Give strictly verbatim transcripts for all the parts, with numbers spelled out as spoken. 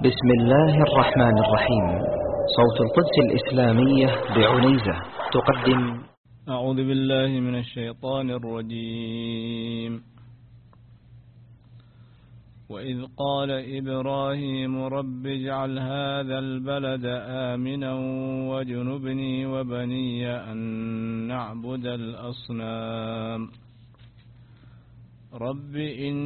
بسم الله الرحمن الرحيم. صوت القدس الإسلامية بعنيزة تقدم. أعوذ بالله من الشيطان الرجيم. وإذ قال إبراهيم رب اجعل هذا البلد آمنا واجنبني وبني أن نعبد الأصنام رب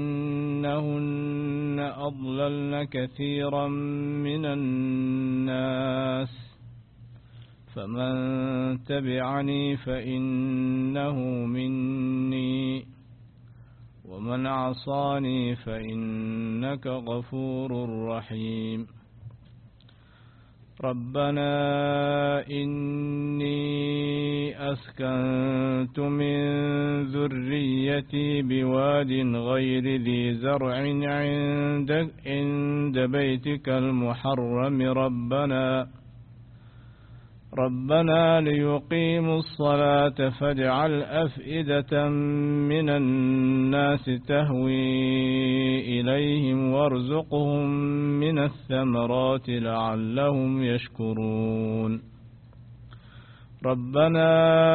إنهن أضللن كثيرا من الناس فمن تبعني فإنه مني ومن عصاني فإنك غفور رحيم. ربنا إني أسكنت من ذريتي بواد غير ذي زرع عند, عند بيتك المحرم ربنا ربنا ليقيموا الصلاة فاجعل أفئدة من الناس تهوي إليهم وارزقهم من الثمرات لعلهم يشكرون. ربنا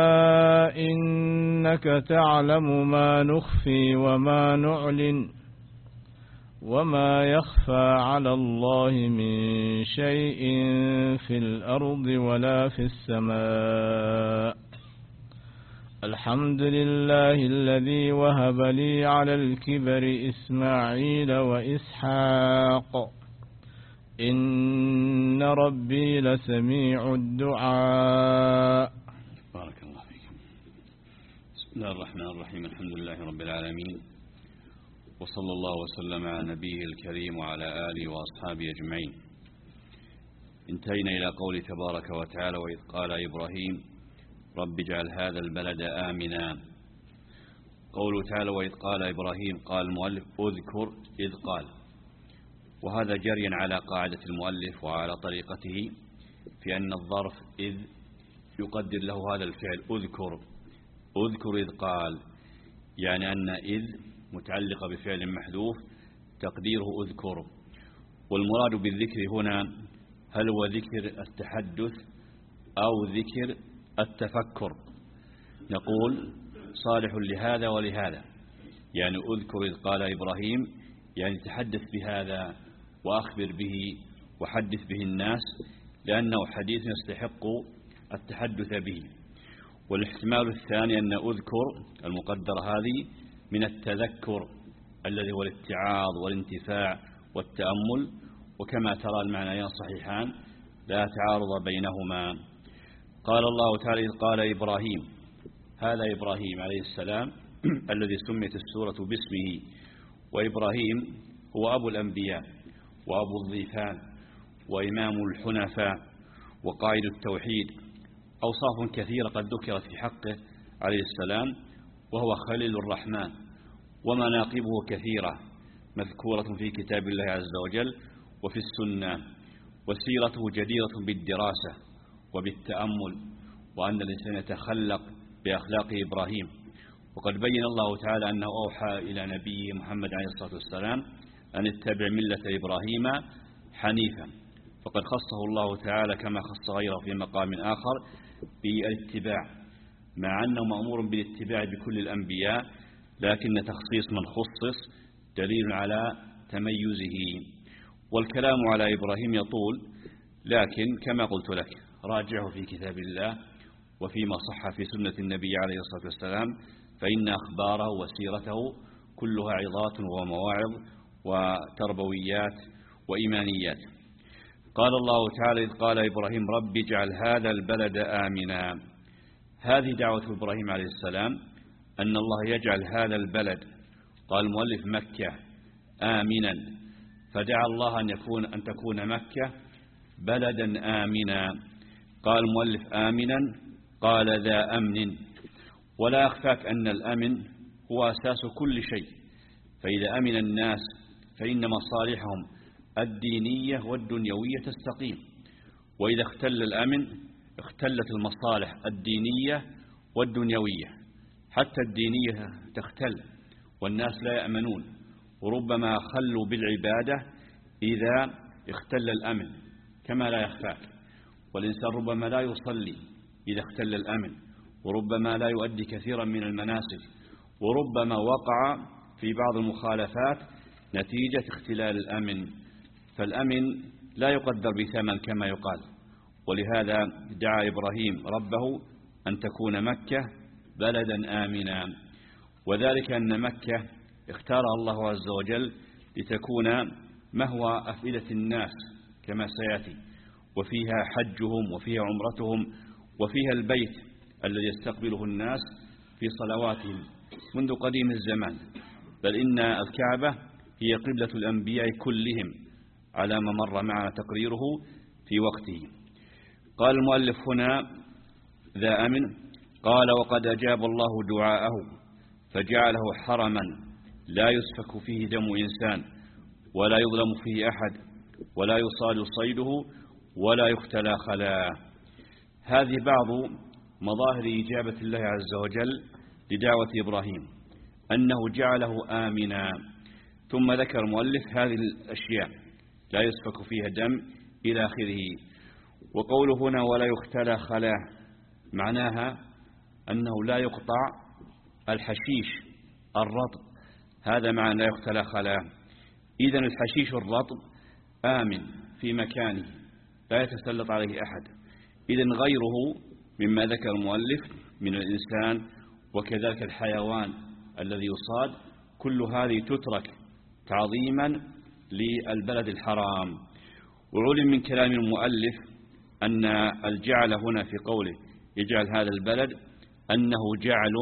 إنك تعلم ما نخفي وما نعلن وما يخفى على الله من شيء في الأرض ولا في السماء. الحمد لله الذي وهب لي على الكبر إسماعيل وإسحاق إن ربي لسميع الدعاء. بارك الله فيكم. بسم الله الرحمن الرحيم. الحمد لله رب العالمين، وصلى الله وسلم على نبيه الكريم وعلى آله وأصحابه أجمعين. انتهينا إلى قول تبارك وتعالى وإذ قال إبراهيم رب اجعل هذا البلد آمنا. قوله تعالى وإذ قال إبراهيم، قال المؤلف أذكر إذ قال، وهذا جريا على قاعدة المؤلف وعلى طريقته في أن الظرف إذ يقدر له هذا الفعل أذكر أذكر إذ قال، يعني أن إذ متعلقة بفعل محذوف تقديره أذكر. والمراد بالذكر هنا هل هو ذكر التحدث أو ذكر التفكر؟ نقول صالح لهذا ولهذا، يعني أذكر إذ قال إبراهيم يعني تحدث بهذا وأخبر به وحدث به الناس، لأنه حديث يستحق التحدث به. والاحتمال الثاني أن أذكر المقدر هذه من التذكر الذي هو الاتعاظ والانتفاع والتأمل، وكما ترى المعنيان صحيحان لا تعارض بينهما. قال الله تعالى إذ قال إبراهيم، هذا إبراهيم عليه السلام الذي سميت السورة باسمه، وإبراهيم هو أبو الأنبياء وأبو الضيفان وإمام الحنفاء وقائد التوحيد، أوصاف كثيرة قد ذكرت في حقه عليه السلام، وهو خليل الرحمن، ومناقبه كثيرة مذكورة في كتاب الله عز وجل وفي السنة، وسيرته جديرة بالدراسة وبالتأمل، وأن الإنسان يتخلق بأخلاق إبراهيم. وقد بين الله تعالى أنه أوحى إلى نبيه محمد عليه الصلاة والسلام أن اتبع ملة إبراهيم حنيفا، فقد خصه الله تعالى كما خص غيره في مقام آخر بالاتباع، مع أنه مأمور بالاتباع بكل الأنبياء، لكن تخصيص من خصص دليل على تميزه. والكلام على إبراهيم يطول، لكن كما قلت لك راجعه في كتاب الله وفيما صح في سنة النبي عليه الصلاة والسلام، فإن أخباره وسيرته كلها عظات ومواعظ وتربويات وإيمانيات. قال الله تعالى إذ قال إبراهيم رب اجعل هذا البلد آمنا. هذه دعوة إبراهيم عليه السلام أن الله يجعل هذا البلد، قال المؤلف مكة، آمنا، فدعا الله أن يكون أن تكون مكة بلدا آمنا. قال المؤلف آمنا، قال ذا أمن، ولا أخفاك أن الأمن هو أساس كل شيء، فإذا أمن الناس فإن مصالحهم الدينية والدنيوية تستقيم، وإذا اختل الأمن اختلت المصالح الدينية والدنيوية، حتى الدينية تختل والناس لا يأمنون، وربما خلوا بالعبادة إذا اختل الأمن كما لا يخفاك، والإنسان ربما لا يصلي إذا اختل الأمن، وربما لا يؤدي كثيرا من المناسك، وربما وقع في بعض المخالفات نتيجة اختلال الأمن. فالأمن لا يقدر بثمن كما يقال، ولهذا دعا إبراهيم ربه أن تكون مكة بلدا آمنا، وذلك أن مكة اختارها الله عز وجل لتكون مهوى أفئدة الناس كما سيأتي، وفيها حجهم وفيها عمرتهم وفيها البيت الذي يستقبله الناس في صلواتهم منذ قديم الزمان، بل إن الكعبة هي قبلة الأنبياء كلهم على ما مر معنا تقريره في وقته. قال المؤلف هنا ذا أمن، قال وقد أجاب الله دعاءه فجعله حرما لا يسفك فيه دم إنسان ولا يظلم فيه أحد ولا يصاد صيده ولا يختلى خلاه. هذه بعض مظاهر إجابة الله عز وجل لدعوة إبراهيم، أنه جعله آمنا. ثم ذكر المؤلف هذه الأشياء لا يسفك فيها دم إلى آخره. وقوله هنا ولا يختلى خلاه معناها أنه لا يقطع الحشيش الرطب، هذا معنى لا يختلى خلاه. إذن الحشيش الرطب آمن في مكانه لا يتسلط عليه أحد. إذن غيره مما ذكر المؤلف من الإنسان وكذلك الحيوان الذي يصاد، كل هذه تترك تعظيما للبلد الحرام. وعلم من كلام المؤلف أن الجعل هنا في قوله يجعل هذا البلد أنه جعل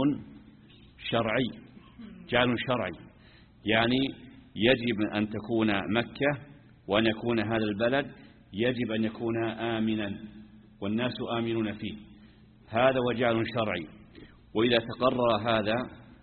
شرعي، جعل شرعي، يعني يجب أن تكون مكة وأن يكون هذا البلد يجب أن يكون آمنا والناس آمنون فيه، هذا وجعل شرعي. وإذا تقرر هذا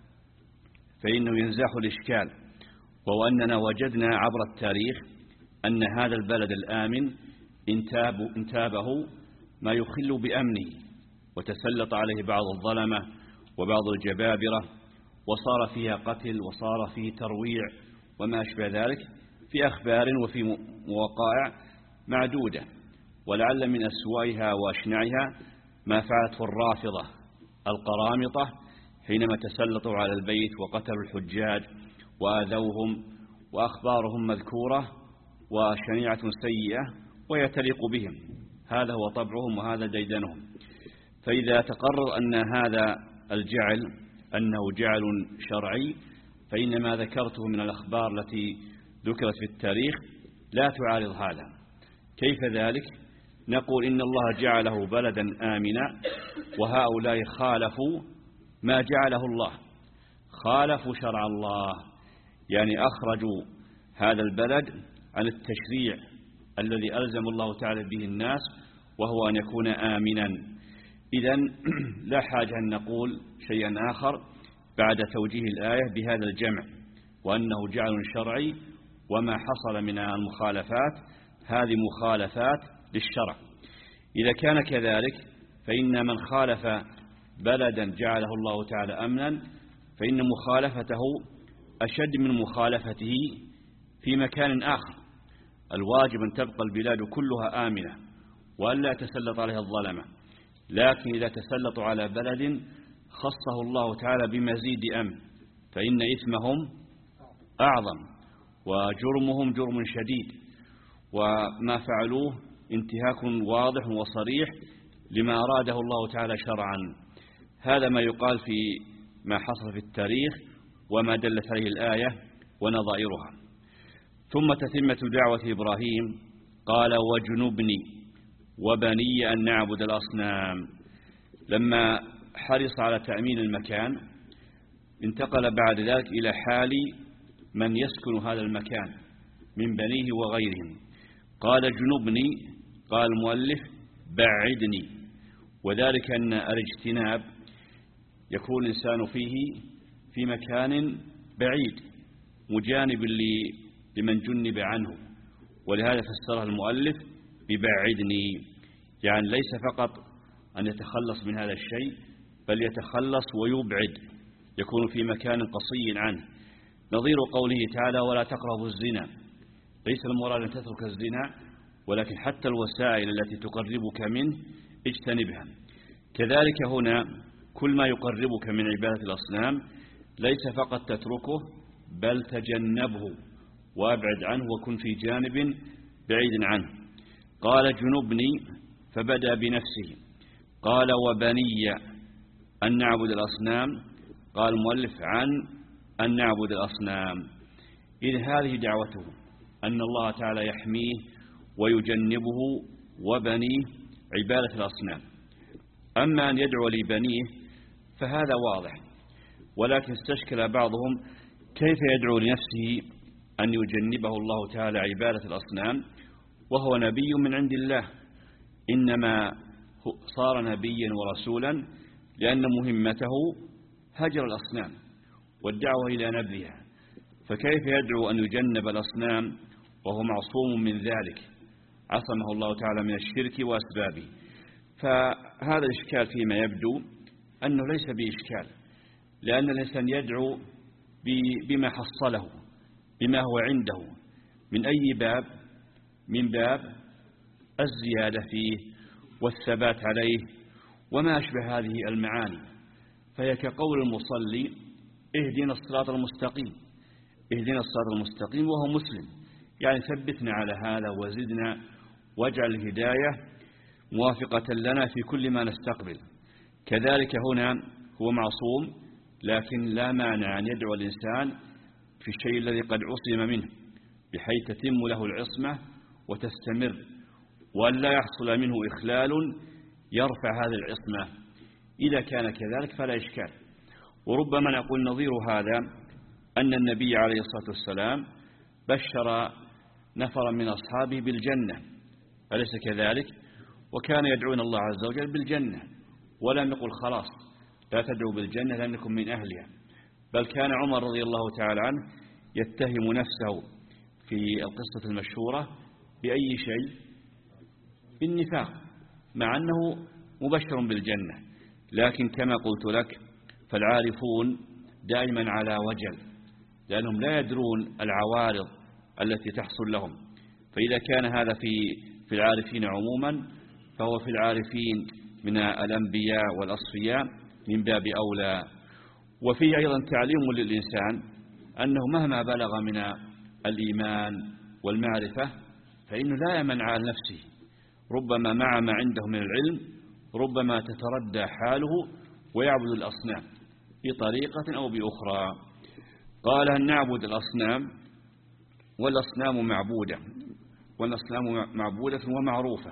فإنه ينزاح الإشكال، وهو أننا وجدنا عبر التاريخ أن هذا البلد الآمن انتاب انتابه ما يخل بأمنه، وتسلط عليه بعض الظلمة وبعض الجبابرة، وصار فيها قتل وصار فيه ترويع وما أشبه ذلك في أخبار وفي وقائع معدودة. ولعل من أسوأها وأشنعها ما فعلته الرافضة القرامطة حينما تسلطوا على البيت وقتلوا الحجاج وآذوهم، وأخبارهم مذكورة وشنيعة سيئة وهي تليق بهم، هذا هو طبعهم وهذا ديدنهم. فإذا تقرر أن هذا الجعل أنه جعل شرعي، فإن ما ذكرته من الأخبار التي ذكرت في التاريخ لا تعارض هذا. كيف ذلك؟ نقول إن الله جعله بلدا آمنا، وهؤلاء خالفوا ما جعله الله، خالفوا شرع الله، يعني أخرجوا هذا البلد عن التشريع الذي ألزم الله تعالى به الناس، وهو أن يكون آمنا. إذن لا حاجة أن نقول شيئا آخر بعد توجيه الآية بهذا الجمع، وأنه جعل شرعي، وما حصل من المخالفات هذه مخالفات للشرع. إذا كان كذلك فإن من خالف بلدا جعله الله تعالى أمنا فإن مخالفته أشد من مخالفته في مكان آخر. الواجب أن تبقى البلاد كلها آمنة وأن لا يتسلط عليها الظلمة، لكن إذا تسلطوا على بلد خصه الله تعالى بمزيد أمن فإن إثمهم أعظم وجرمهم جرم شديد، وما فعلوه انتهاك واضح وصريح لما أراده الله تعالى شرعا. هذا ما يقال في ما حصل في التاريخ وما دلت عليه الآية ونظائرها. ثم تتمة دعوة إبراهيم قال وجنبني وبني أن نعبد الأصنام. لما حرص على تأمين المكان انتقل بعد ذلك إلى حال من يسكن هذا المكان من بنيه وغيرهم. قال جنبني، قال المؤلف بعدني، وذلك أن الاجتناب يكون الإنسان فيه في مكان بعيد مجانب لمن جنب عنه، ولهذا فسرها المؤلف ببعدني، يعني ليس فقط أن يتخلص من هذا الشيء بل يتخلص ويبعد، يكون في مكان قصي عنه، نظير قوله تعالى ولا تقربوا الزنا، ليس المراد أن تترك الزنا، ولكن حتى الوسائل التي تقربك منه اجتنبها. كذلك هنا كل ما يقربك من عبادة الأصنام ليس فقط تتركه، بل تجنبه وابعد عنه وكن في جانب بعيد عنه. قال جنبني فبدأ بنفسه، قال وبني أن نعبد الأصنام، قال المؤلف عن أن نعبد الأصنام. إذ هذه دعوته أن الله تعالى يحميه ويجنبه وبنيه عبادة الأصنام. أما أن يدعو لبنيه فهذا واضح، ولكن استشكل بعضهم كيف يدعو لنفسه أن يجنبه الله تعالى عبادة الأصنام وهو نبي من عند الله، إنما صار نبيا ورسولا لأن مهمته هجر الأصنام والدعوة إلى نبذها، فكيف يدعو أن يجنب الأصنام وهو معصوم من ذلك، عصمه الله تعالى من الشرك وأسبابه. فهذا الإشكال فيما يبدو أنه ليس بإشكال، لأن الإنسان يدعو بما حصله، بما هو عنده من أي باب من باب الزيادة فيه والثبات عليه وما أشبه هذه المعاني. فهي كقول المصلي اهدنا الصراط المستقيم، اهدنا الصراط المستقيم وهو مسلم، يعني ثبتنا على هذا وزدنا واجعل الهداية موافقة لنا في كل ما نستقبل. كذلك هنا هو معصوم، لكن لا مانع أن يدعو الإنسان في الشيء الذي قد عصم منه بحيث تتم له العصمة وتستمر، وأن لا يحصل منه إخلال يرفع هذه العصمة. إذا كان كذلك فلا إشكال. وربما نقول نظير هذا أن النبي عليه الصلاة والسلام بشر نفرا من أصحابه بالجنة، أليس كذلك؟ وكان يدعون الله عز وجل بالجنة، ولم يقل خلاص لا تدعوا بالجنة لأنكم من أهلها، بل كان عمر رضي الله تعالى عنه يتهم نفسه في القصة المشهورة بأي شيء؟ بالنفاق، مع أنه مبشر بالجنة. لكن كما قلت لك فالعارفون دائما على وجل، لأنهم لا يدرون العوارض التي تحصل لهم. فإذا كان هذا في في العارفين عموما فهو في العارفين من الأنبياء والأصفياء من باب أولى. وفيه أيضا تعليم للإنسان أنه مهما بلغ من الإيمان والمعرفة فإنه لا يمنع على نفسه، ربما مع ما عنده من العلم ربما تتردى حاله ويعبد الأصنام بطريقة أو بأخرى. قال أن نعبد الأصنام، والأصنام معبودة، والأصنام معبودة ومعروفة،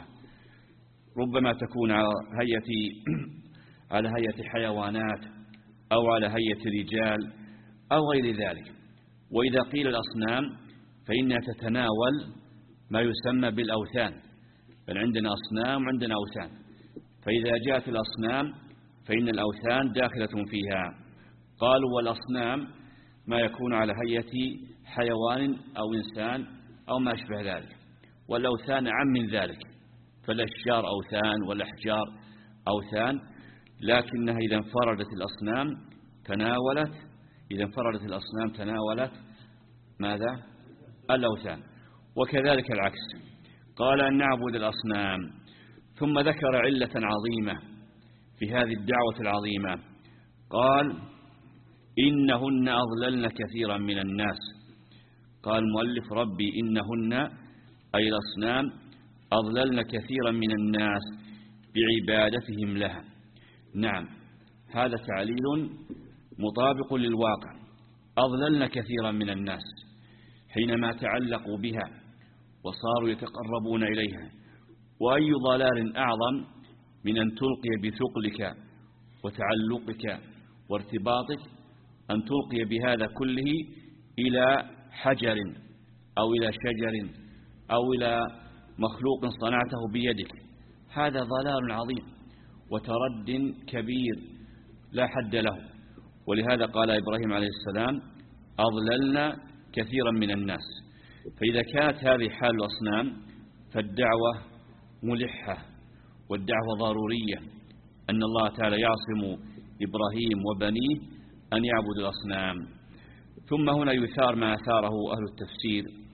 ربما تكون على هيئة على هيئة حيوانات أو على هيئة رجال أو غير ذلك. وإذا قيل الأصنام فإنها تتناول ما يسمى بالأوثان، بل عندنا أصنام وعندنا أوثان. فإذا جاءت الأصنام فإن الأوثان داخلة فيها. قالوا والأصنام ما يكون على هيئة حيوان أو إنسان أو ما أشبه ذلك، والأوثان عم من ذلك، فالأشجار أوثان والأحجار أوثان، لكنها إذا انفردت الأصنام تناولت إذا انفردت الأصنام تناولت ماذا؟ الأوثان. وكذلك العكس. قال أن نعبد الأصنام، ثم ذكر علة عظيمة في هذه الدعوة العظيمة، قال إنهن أضللن كثيرا من الناس. قال المؤلف ربي إنهن أي الأصنام أضللن كثيرا من الناس بعبادتهم لها. نعم، هذا تعليل مطابق للواقع. أضللن كثيرا من الناس حينما تعلقوا بها وصاروا يتقربون إليها. وأي ضلال أعظم من أن تلقي بثقلك وتعلقك وارتباطك، أن تلقي بهذا كله إلى حجر أو إلى شجر أو إلى مخلوق صنعته بيدك. هذا ضلال عظيم وترد كبير لا حد له. ولهذا قال إبراهيم عليه السلام أضللنا كثيرا من الناس. فإذا كانت هذه حال الأصنام فالدعوة ملحة والدعوة ضرورية، أن الله تعالى يعصم إبراهيم وبنيه أن يعبدوا الأصنام. ثم هنا يثار ما أثاره أهل التفسير،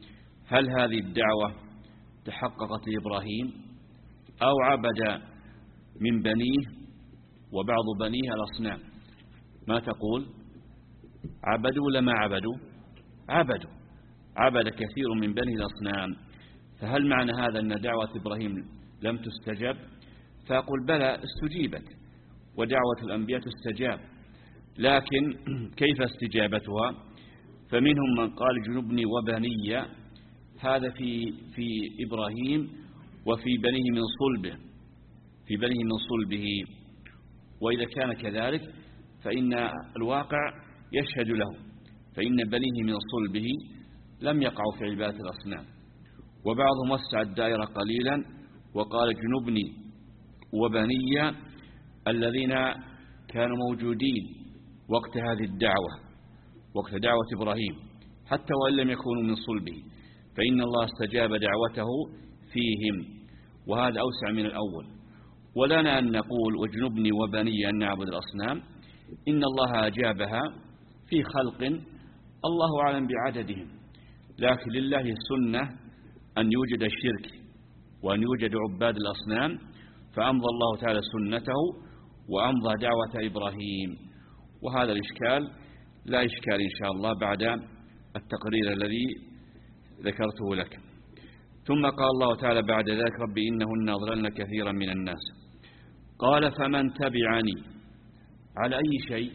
هل هذه الدعوة تحققت لإبراهيم أو عبد من بنيه وبعض بنيه الأصنام؟ ما تقول؟ عبدوا ولا ما عبدوا؟ عبدوا، عبد كثير من بني الأصنام. فهل معنى هذا أن دعوة إبراهيم لم تستجب؟ فأقول بلى استجيبت، ودعوة الأنبياء تستجاب، لكن كيف استجابتها؟ فمنهم من قال جنبني وبني، هذا في في إبراهيم وفي بنيه من صلبه، في بنيه من صلبه. وإذا كان كذلك فإن الواقع يشهد له، فإن بنيه من صلبه لم يقعوا في عبادة الأصنام. وبعضهم وسع الدائرة قليلا وقال جنبني وبني الذين كانوا موجودين وقت هذه الدعوة، وقت دعوة إبراهيم، حتى وإن لم يكونوا من صلبه، فإن الله استجاب دعوته فيهم، وهذا أوسع من الأول. ولنا أن نقول وجنبني وبني أن نعبد الأصنام، إن الله أجابها في خلق الله أعلم بعددهم، لكن لله السنة أن يوجد الشرك وأن يوجد عباد الأصنام، فأمضى الله تعالى سنته وأمضى دعوة إبراهيم. وهذا الإشكال لا إشكال إن شاء الله بعد التقرير الذي ذكرته لك. ثم قال الله تعالى بعد ذلك رب إنهن أضللن كثيرا من الناس. قال فمن تبعني على أي شيء؟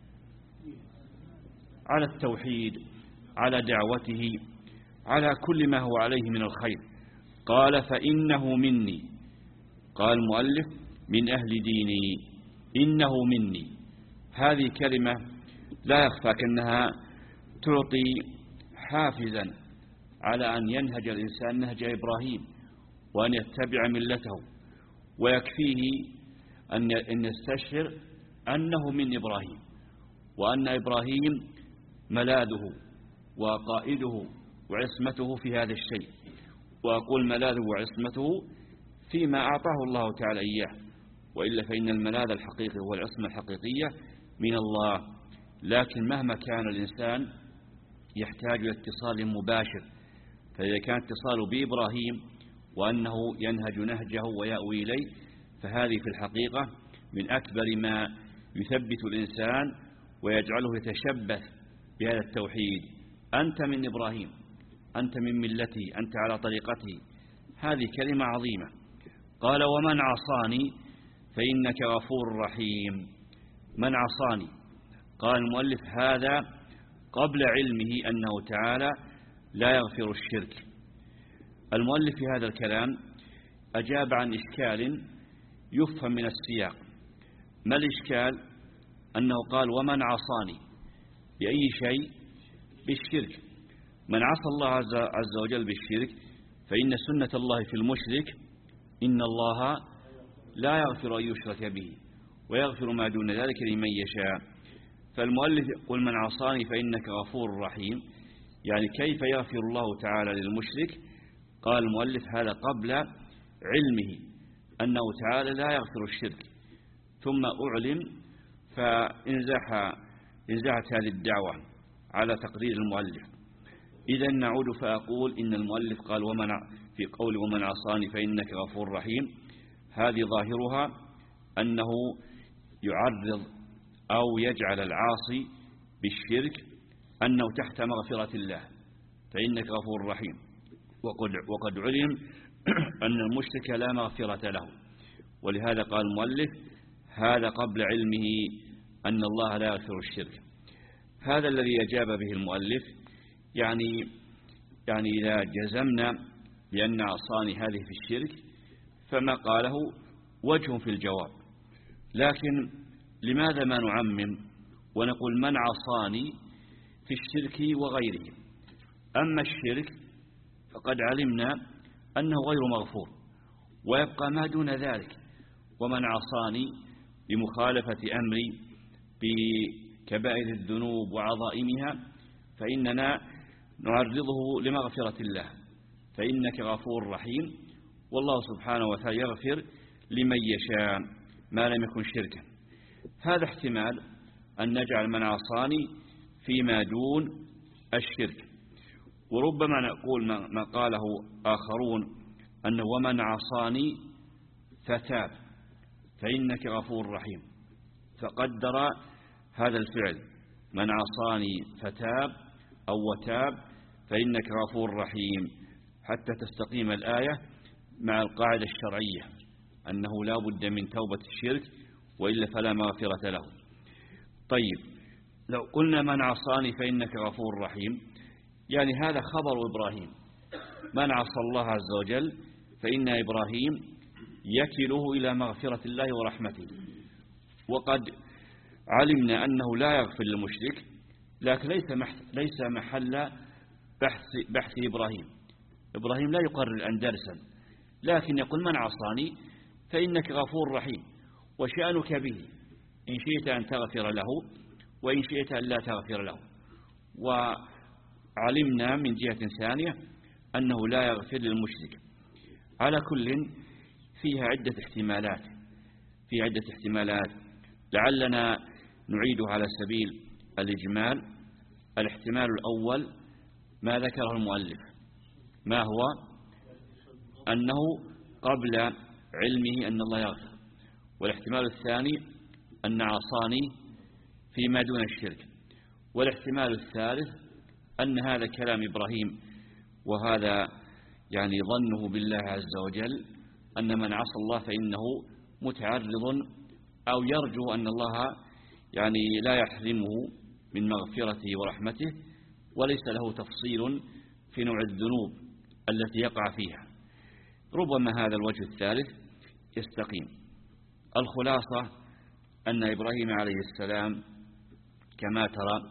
على التوحيد، على دعوته، على كل ما هو عليه من الخير. قال فإنه مني، قال المؤلف من أهل ديني، إنه مني. هذه كلمة لا يخفى أنها تعطي حافزا على أن ينهج الإنسان نهج إبراهيم وأن يتبع ملته، ويكفيه أن يستشعر أنه من إبراهيم، وأن إبراهيم ملاذه وقائده وعصمته في هذا الشيء. وأقول ملاذه وعصمته فيما أعطاه الله تعالى إياه، وإلا فإن الملاذ الحقيقي والعصمة الحقيقية من الله. لكن مهما كان الإنسان يحتاج إلى اتصال مباشر، فإذا كان اتصاله بإبراهيم وأنه ينهج نهجه ويأوي إليه، فهذه في الحقيقة من أكبر ما يثبت الإنسان ويجعله يتشبث بهذا التوحيد. أنت من إبراهيم، أنت من ملته، أنت على طريقته. هذه كلمة عظيمة. قال ومن عصاني فإنك غفور رحيم. من عصاني، قال المؤلف هذا قبل علمه أنه تعالى لا يغفر الشرك. المؤلف في هذا الكلام أجاب عن إشكال يفهم من السياق. ما الإشكال؟ أنه قال ومن عصاني بأي شيء؟ بالشرك. من عصى الله عز وجل بالشرك فإن سنة الله في المشرك إن الله لا يغفر أن يشرك به ويغفر ما دون ذلك لمن يشاء. فالمؤلف يقول من عصاني فإنك غفور رحيم، يعني كيف يغفر الله تعالى للمشرك؟ قال المؤلف هذا قبل علمه أنه تعالى لا يغفر الشرك، ثم أعلم فانزح انزحت هذه الدعوة على تقدير المؤلف. إذا نعود فأقول إن المؤلف قال ومن في قول ومن عصاني فإنك غفور رحيم، هذه ظاهرها أنه يعرض أو يجعل العاصي بالشرك أنه تحت مغفرة الله، فإنك غفور رحيم. وقد, وقد علم أن المشرك لا مغفرة له، ولهذا قال المؤلف هذا قبل علمه أن الله لا يغفر الشرك. هذا الذي أجاب به المؤلف. يعني يعني إذا جزمنا بأن عصاني هذه في الشرك فما قاله وجه في الجواب، لكن لماذا ما نعمم ونقول من عصاني في الشرك وغيره؟ أما الشرك فقد علمنا أنه غير مغفور، ويبقى ما دون ذلك. ومن عصاني بمخالفة أمري بكبائر الذنوب وعظائمها فإننا نعرضه لمغفرة الله، فإنك غفور رحيم. والله سبحانه وتعالى يغفر لمن يشاء ما لم يكن شركا. هذا احتمال أن نجعل من عصاني فيما دون الشرك. وربما نقول ما قاله آخرون أنه ومن عصاني فتاب فإنك غفور رحيم، فقدر هذا الفعل من عصاني فتاب أو وتاب فإنك غفور رحيم حتى تستقيم الآية مع القاعدة الشرعية أنه لا بد من توبة الشرك وإلا فلا مغفرة له. طيب لو قلنا من عصاني فإنك غفور رحيم، يعني هذا خبر إبراهيم، من عصى الله عز وجل فإن إبراهيم يكله إلى مغفرة الله ورحمته. وقد علمنا أنه لا يغفر للمشرك، لكن ليس ليس محل بحث بحث إبراهيم. إبراهيم لا يقرر الآن درسا، لكن يقول من عصاني فإنك غفور رحيم، وشأنك به إن شئت أن تغفر له وإن شئت أن لا تغفر له. وعلمنا من جهة ثانية أنه لا يغفر للمشرك. على كل فيها عدة احتمالات في عدة احتمالات لعلنا نعيد على سبيل الإجمال. الاحتمال الأول ما ذكره المؤلف، ما هو أنه قبل علمه أن الله يغفر. والاحتمال الثاني أن عصاني فيما دون الشرك. والاحتمال الثالث أن هذا كلام إبراهيم، وهذا يعني ظنه بالله عز وجل أن من عصى الله فإنه متعرض أو يرجو أن الله يعني لا يحرمه من مغفرته ورحمته، وليس له تفصيل في نوع الذنوب التي يقع فيها. ربما هذا الوجه الثالث يستقيم. الخلاصة أن إبراهيم عليه السلام كما ترى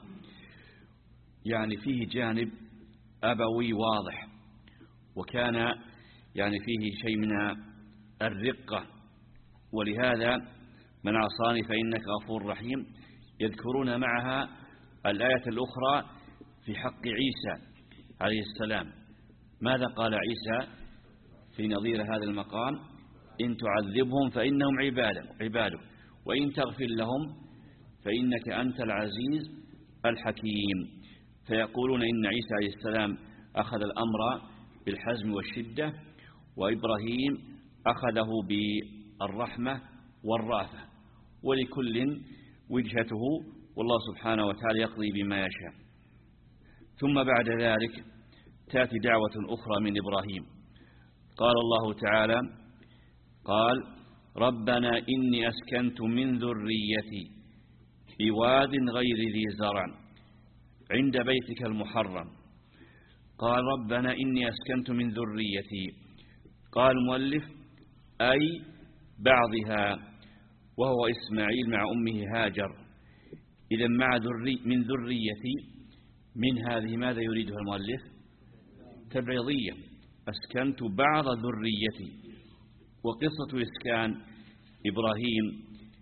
يعني فيه جانب أبوي واضح، وكان يعني فيه شيء من الرقة. ولهذا من عصاني فإنك غفور رحيم يذكرون معها الآية الأخرى في حق عيسى عليه السلام. ماذا قال عيسى في نظير هذا المقام؟ إن تعذبهم فإنهم عبادك وإن تغفر لهم فإنك أنت العزيز الحكيم. فيقولون إن عيسى عليه السلام أخذ الأمر بالحزم والشدة، وإبراهيم أخذه بالرحمة والرأفة، ولكل وجهته، والله سبحانه وتعالى يقضي بما يشاء. ثم بعد ذلك تأتي دعوة أخرى من إبراهيم. قال الله تعالى قال ربنا إني أسكنت من ذريتي بواد غير ذي زرع عند بيتك المحرم. قال ربنا إني أسكنت من ذريتي، قال المؤلف أي بعضها وهو إسماعيل مع أمه هاجر. إذا مع ذري من ذريتي من هذه ماذا يريدها المؤلف؟ تبعيضية، أسكنت بعض ذريتي. وقصة إسكان إبراهيم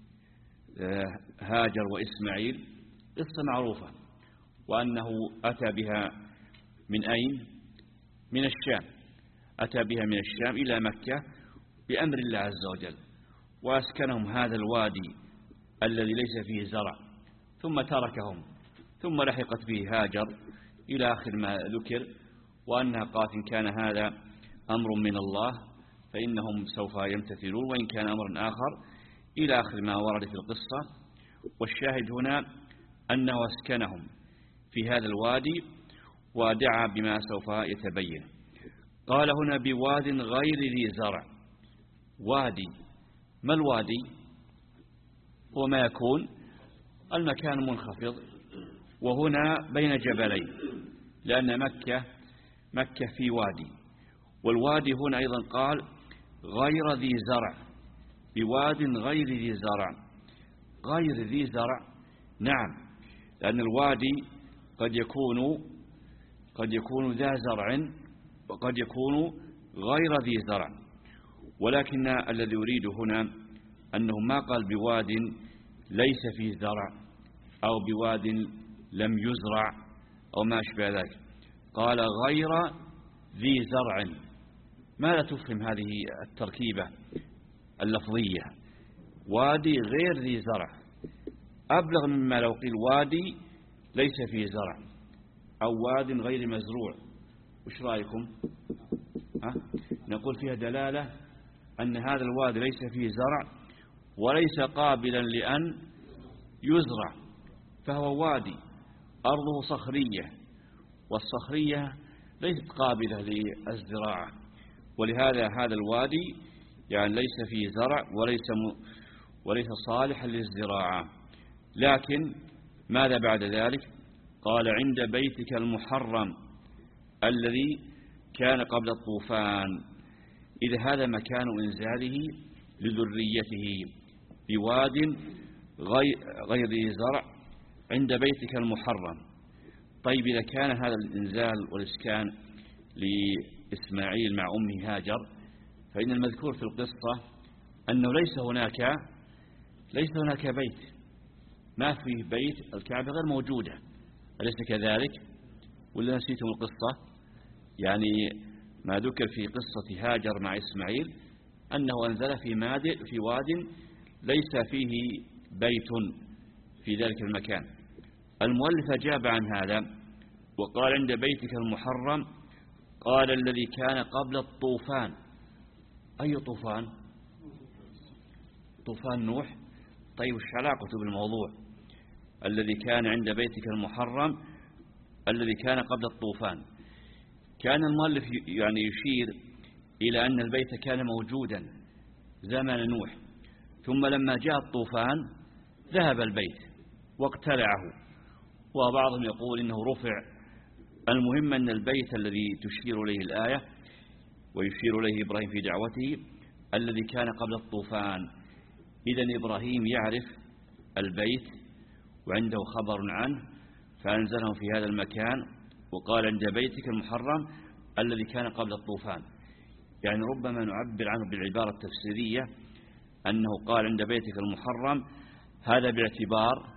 هاجر وإسماعيل قصة معروفة، وأنه أتى بها من أين؟ من الشام. أتى بها من الشام إلى مكة بأمر الله عز وجل، وأسكنهم هذا الوادي الذي ليس فيه زرع، ثم تركهم، ثم لحقت به هاجر إلى آخر ما ذكر، وأنها قالت إن كان هذا أمر من الله فإنهم سوف يمتثلون، وإن كان أمر آخر إلى آخر ما ورد في القصة. والشاهد هنا أنه أسكنهم في هذا الوادي ودعا بما سوف يتبين. قال هنا بواد غير ذي زرع. وادي، ما الوادي؟ هو ما يكون المكان منخفض، وهنا بين جبلين، لأن مكة مكة في وادي، والوادي هنا أيضا قال غير ذي زرع، بواد غير ذي زرع. غير ذي زرع، نعم، لأن الوادي قد يكون قد يكون ذا زرع وقد يكون غير ذي زرع، ولكن الذي يريد هنا أنه ما قال بواد ليس فيه زرع أو بواد لم يزرع أو ما أشبه ذلك، قال غير ذي زرع. ماذا تفهم هذه التركيبة اللفظية؟ وادي غير ذي زرع أبلغ مما لو قيل وادي ليس فيه زرع أو واد غير مزروع وش رأيكم؟ ها؟ نقول فيها دلالة أن هذا الوادي ليس فيه زرع وليس قابلا لأن يزرع، فهو وادي أرضه صخرية، والصخرية ليست قابلة للزراعة، ولهذا هذا الوادي يعني ليس فيه زرع وليس م... وليس صالحا للزراعة. لكن ماذا بعد ذلك؟ قال عند بيتك المحرم الذي كان قبل الطوفان، إذا هذا مكان إنزاله لذريته بواد غير ذي زرع عند بيتك المحرم. طيب إذا كان هذا الإنزال والإسكان لإسماعيل مع أمه هاجر، فإن المذكور في القصة أنه ليس هناك ليس هناك بيت، ما فيه بيت، الكعبة غير موجودة، أليس كذلك؟ ولا نسيتم القصة؟ يعني ما ذكر في قصة هاجر مع إسماعيل أنه أنزل في في واد ليس فيه بيت في ذلك المكان. المؤلف أجاب عن هذا وقال عند بيتك المحرم، قال الذي كان قبل الطوفان. أي طوفان؟ طوفان نوح. طيب وش علاقته بالموضوع؟ الذي كان عند بيتك المحرم الذي كان قبل الطوفان. كان المؤلف يعني يشير إلى أن البيت كان موجودا زمن نوح، ثم لما جاء الطوفان ذهب البيت واقتلعه، وبعضهم يقول إنه رفع. المهم أن البيت الذي تشير إليه الآية ويشير إليه إبراهيم في دعوته الذي كان قبل الطوفان. إذن إبراهيم يعرف البيت وعنده خبر عنه فأنزله في هذا المكان وقال عند بيتك المحرم الذي كان قبل الطوفان. يعني ربما نعبر عنه بالعبارة التفسيرية أنه قال عند بيتك المحرم، هذا باعتبار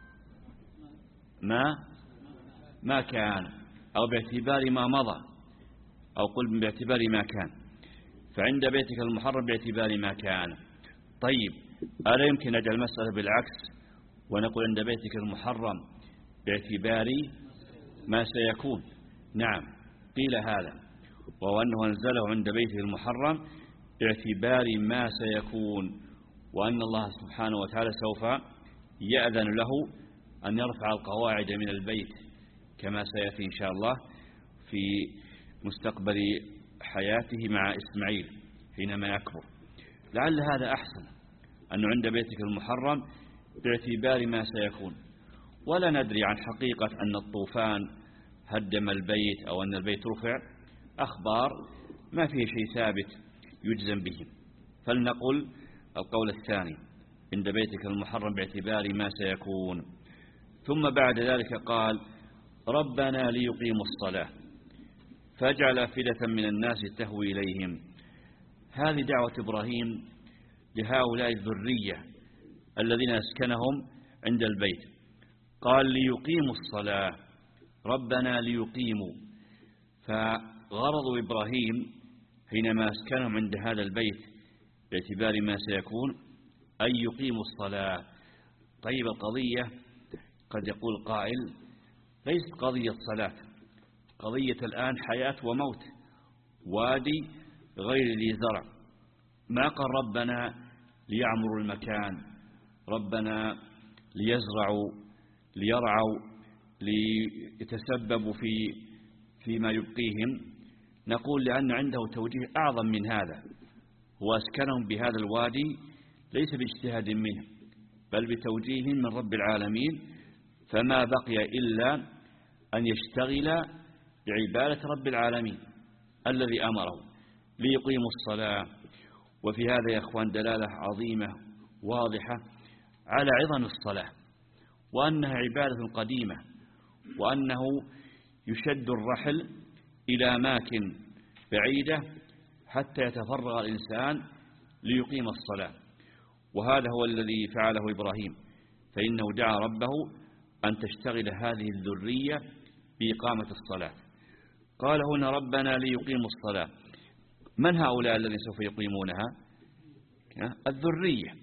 ما ما كان، أو باعتبار ما مضى، أو قل باعتبار ما كان، فعند بيتك المحرم باعتبار ما كان. طيب ألا يمكن نجعل المسألة بالعكس ونقول عند بيتك المحرم باعتبار ما سيكون؟ نعم قيل هذا، وهو أنه أنزله عند بيته المحرم باعتبار ما سيكون، وأن الله سبحانه وتعالى سوف يأذن له أن يرفع القواعد من البيت كما سيأتي إن شاء الله في مستقبل حياته مع إسماعيل حينما يكبر. لعل هذا أحسن، أنه عند بيتك المحرم باعتبار ما سيكون، ولا ندري عن حقيقة أن الطوفان هدم البيت أو أن البيت رفع، أخبار ما فيه شيء ثابت يجزم به، فلنقل القول الثاني عند بيتك المحرم باعتبار ما سيكون. ثم بعد ذلك قال ربنا ليقيموا الصلاة فاجعل أفئدة من الناس تهوي إليهم. هذه دعوة إبراهيم لهؤلاء الذرية الذين أسكنهم عند البيت، قال ليقيموا الصلاة، ربنا ليقيموا. فغرض إبراهيم حينما أسكنهم عند هذا البيت باعتبار ما سيكون أن يقيموا الصلاة. طيب القضية قد يقول قائل ليست قضية صلاة، قضية الآن حياة وموت، وادي غير ذي زرع، ما قال ربنا ليعمروا المكان، ربنا ليزرعوا ليرعوا ليتسببوا في فيما يبقيهم. نقول لأن عنده توجيه أعظم من هذا، هو أسكنهم بهذا الوادي ليس باجتهاد منه بل بتوجيه من رب العالمين، فما بقي إلا أن يشتغل بعبادة رب العالمين الذي أمره ليقيموا الصلاة. وفي هذا يا أخوان دلالة عظيمة واضحة على عظم الصلاة، وأنها عبادة قديمة، وأنه يشد الرحل إلى أماكن بعيدة حتى يتفرغ الإنسان ليقيم الصلاة. وهذا هو الذي فعله إبراهيم، فإنه دعا ربه أن تشتغل هذه الذرية بإقامة الصلاة. قال هنا ربنا ليقيموا الصلاة. من هؤلاء الذين سوف يقيمونها؟ الذرية،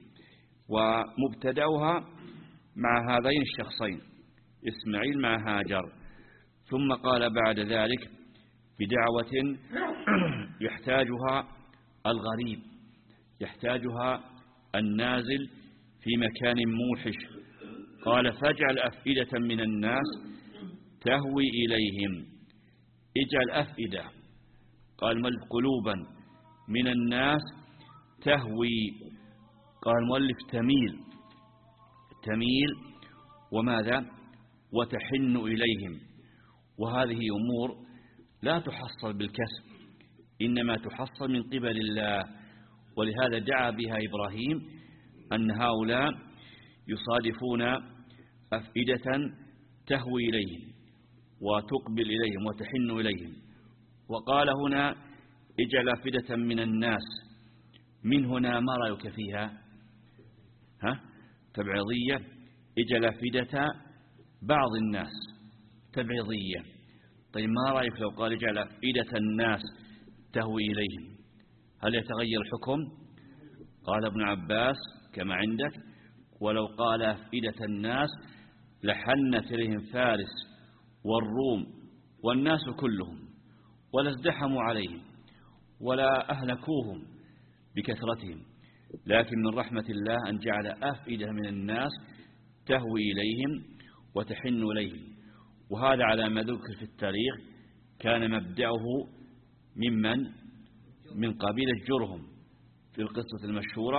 ومبتدأها مع هذين الشخصين إسماعيل مع هاجر. ثم قال بعد ذلك بدعوة يحتاجها الغريب، يحتاجها النازل في مكان موحش. قال فاجعل أفئدة من الناس تهوي إليهم. اجعل أفئدة، قال مؤلف قلوبا من الناس تهوي، قال المؤلف تميل، تميل وماذا؟ وتحن إليهم. وهذه أمور لا تحصل بالكسب، إنما تحصل من قبل الله. ولهذا دعا بها إبراهيم أن هؤلاء يصادفون أفئدة تهوي إليهم وتقبل إليهم وتحن إليهم. وقال هنا اجعل أفئدة من الناس، من هنا ما رأيك فيها؟ ها؟ تبعيضية. اجعل أفئدة بعض الناس تبعيضية. طيب ما رأيك لو قال اجعل أفئدة الناس تهوي إليهم؟ هل يتغير الحكم؟ قال ابن عباس كما عندك ولو قال أفئدة الناس لحنت إليهم فارس والروم والناس كلهم ولا ازدحموا عليهم ولا أهلكوهم بكثرتهم. لكن من رحمة الله أن جعل أفئدة من الناس تهوي إليهم وتحن إليهم. وهذا على ما ذكر في التاريخ كان مبدأه ممن من قبيلة جرهم في القصة المشهورة،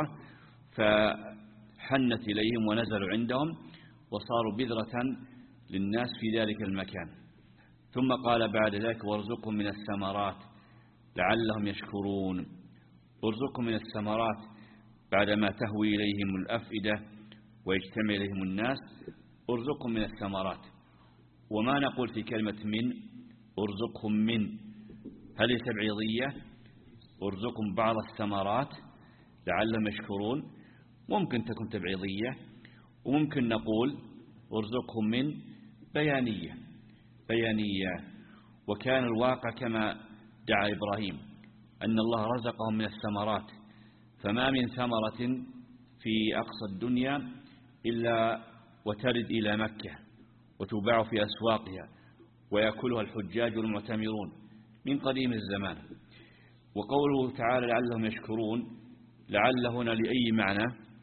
فحنت إليهم ونزلوا عندهم وصاروا بذرة للناس في ذلك المكان. ثم قال بعد ذلك وارزقهم من الثمرات لعلهم يشكرون. ارزقهم من الثمرات بعدما تهوي إليهم الأفئدة ويجتمع إليهم الناس، ارزقهم من الثمرات. وما نقول في كلمة من ارزقهم من، هل هي تبعيضية؟ ارزقهم بعض الثمرات لعلهم يشكرون، ممكن تكون تبعيضية، وممكن نقول ارزقهم من بيانية بيانية. وكان الواقع كما دعا إبراهيم أن الله رزقهم من الثمرات، فما من ثمرة في أقصى الدنيا إلا وترد إلى مكة وتباع في أسواقها ويأكلها الحجاج والمعتمرون من قديم الزمان. وقوله تعالى لعلهم يشكرون، لعل هنا لأي معنى؟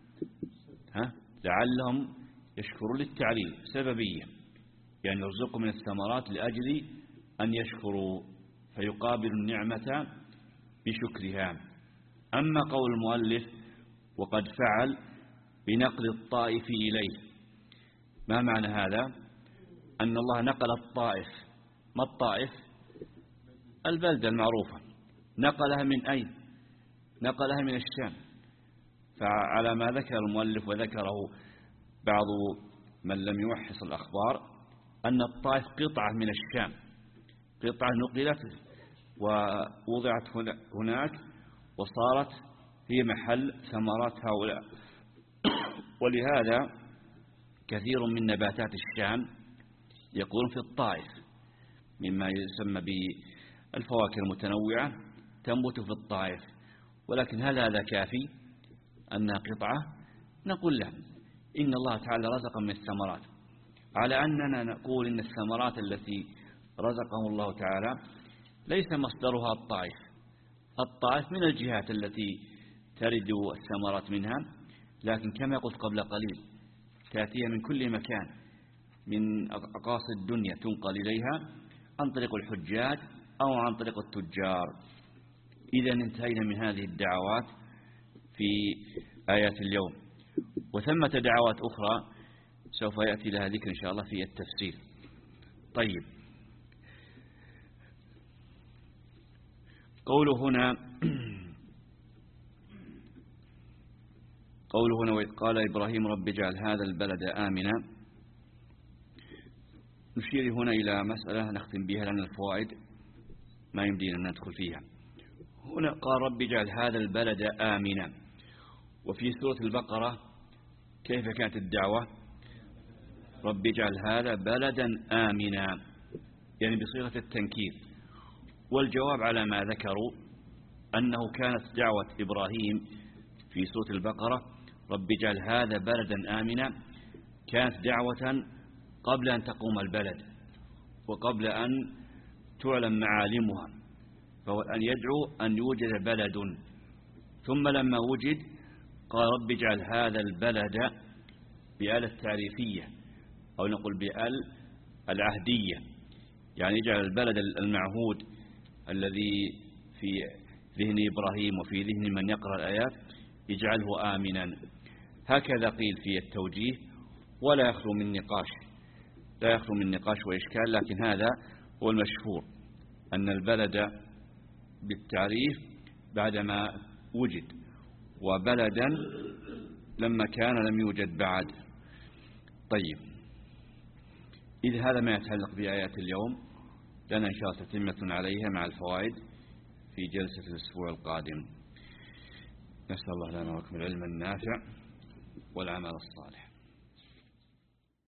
ها؟ لعلهم يشكرون للتعليل سببية، يعني يرزقهم من الثمرات لأجل أن يشكروا فيقابل النعمة بشكرها. أما قول المؤلف وقد فعل بنقل الطائف إليه، ما معنى هذا؟ أن الله نقل الطائف. ما الطائف؟ البلدة المعروفة. نقلها من أين؟ نقلها من الشام. فعلى ما ذكر المؤلف وذكره بعض من لم يوحص الأخبار أن الطائف قطعة من الشام، قطعة نقلت ووضعت هناك وصارت هي محل ثمرات هؤلاء. ولهذا كثير من نباتات الشام يكون في الطائف مما يسمى بالفواكه المتنوعة تنبت في الطائف. ولكن هل هذا كافي أنها قطعة؟ نقول لا، إن الله تعالى رزق من الثمرات، على أننا نقول إن الثمرات التي رزقهم الله تعالى ليس مصدرها الطائف. الطائف من الجهات التي ترد الثمرات منها، لكن كما قلت قبل قليل تأتيها من كل مكان، من أقاصي الدنيا تنقل إليها عن طريق الحجاج أو عن طريق التجار. إذا انتهينا من هذه الدعوات في آيات اليوم، وثمة دعوات أخرى سوف يأتي لها ذكر إن شاء الله في التفسير. طيب، قوله هنا قوله هنا وإذ قال إبراهيم رب اجعل هذا البلد آمنا، نشير هنا إلى مسألة نختم بها لأن الفوائد ما يمدينا أن ندخل فيها. هنا قال رب اجعل هذا البلد آمنا، وفي سورة البقرة كيف كانت الدعوة؟ رب اجعل هذا بلدا آمنا، يعني بصيغة التنكير. والجواب على ما ذكروا أنه كانت دعوة إبراهيم في سورة البقرة رب اجعل هذا بلدا آمنا كانت دعوة قبل أن تقوم البلد وقبل أن تعلم معالمها، فهو أن يدعو أن يوجد بلد، ثم لما وجد قال رب اجعل هذا البلد بآل التعريفية أو نقول بآل العهدية، يعني اجعل البلد المعهود الذي في ذهن إبراهيم وفي ذهن من يقرأ الآيات اجعله آمنا. هكذا قيل في التوجيه، ولا يخلو من نقاش لا يخلو من نقاش وإشكال، لكن هذا هو المشهور أن البلد بالتعريف بعدما وجد، وبلدا لما كان لم يوجد بعد. طيب، إذ هذا ما يتعلق بآيات اليوم، لنا إن شاء الله تتمة عليها مع الفوائد في جلسة الأسبوع القادم. نسأل الله لنا ولكم العلم النافع والعمل الصالح.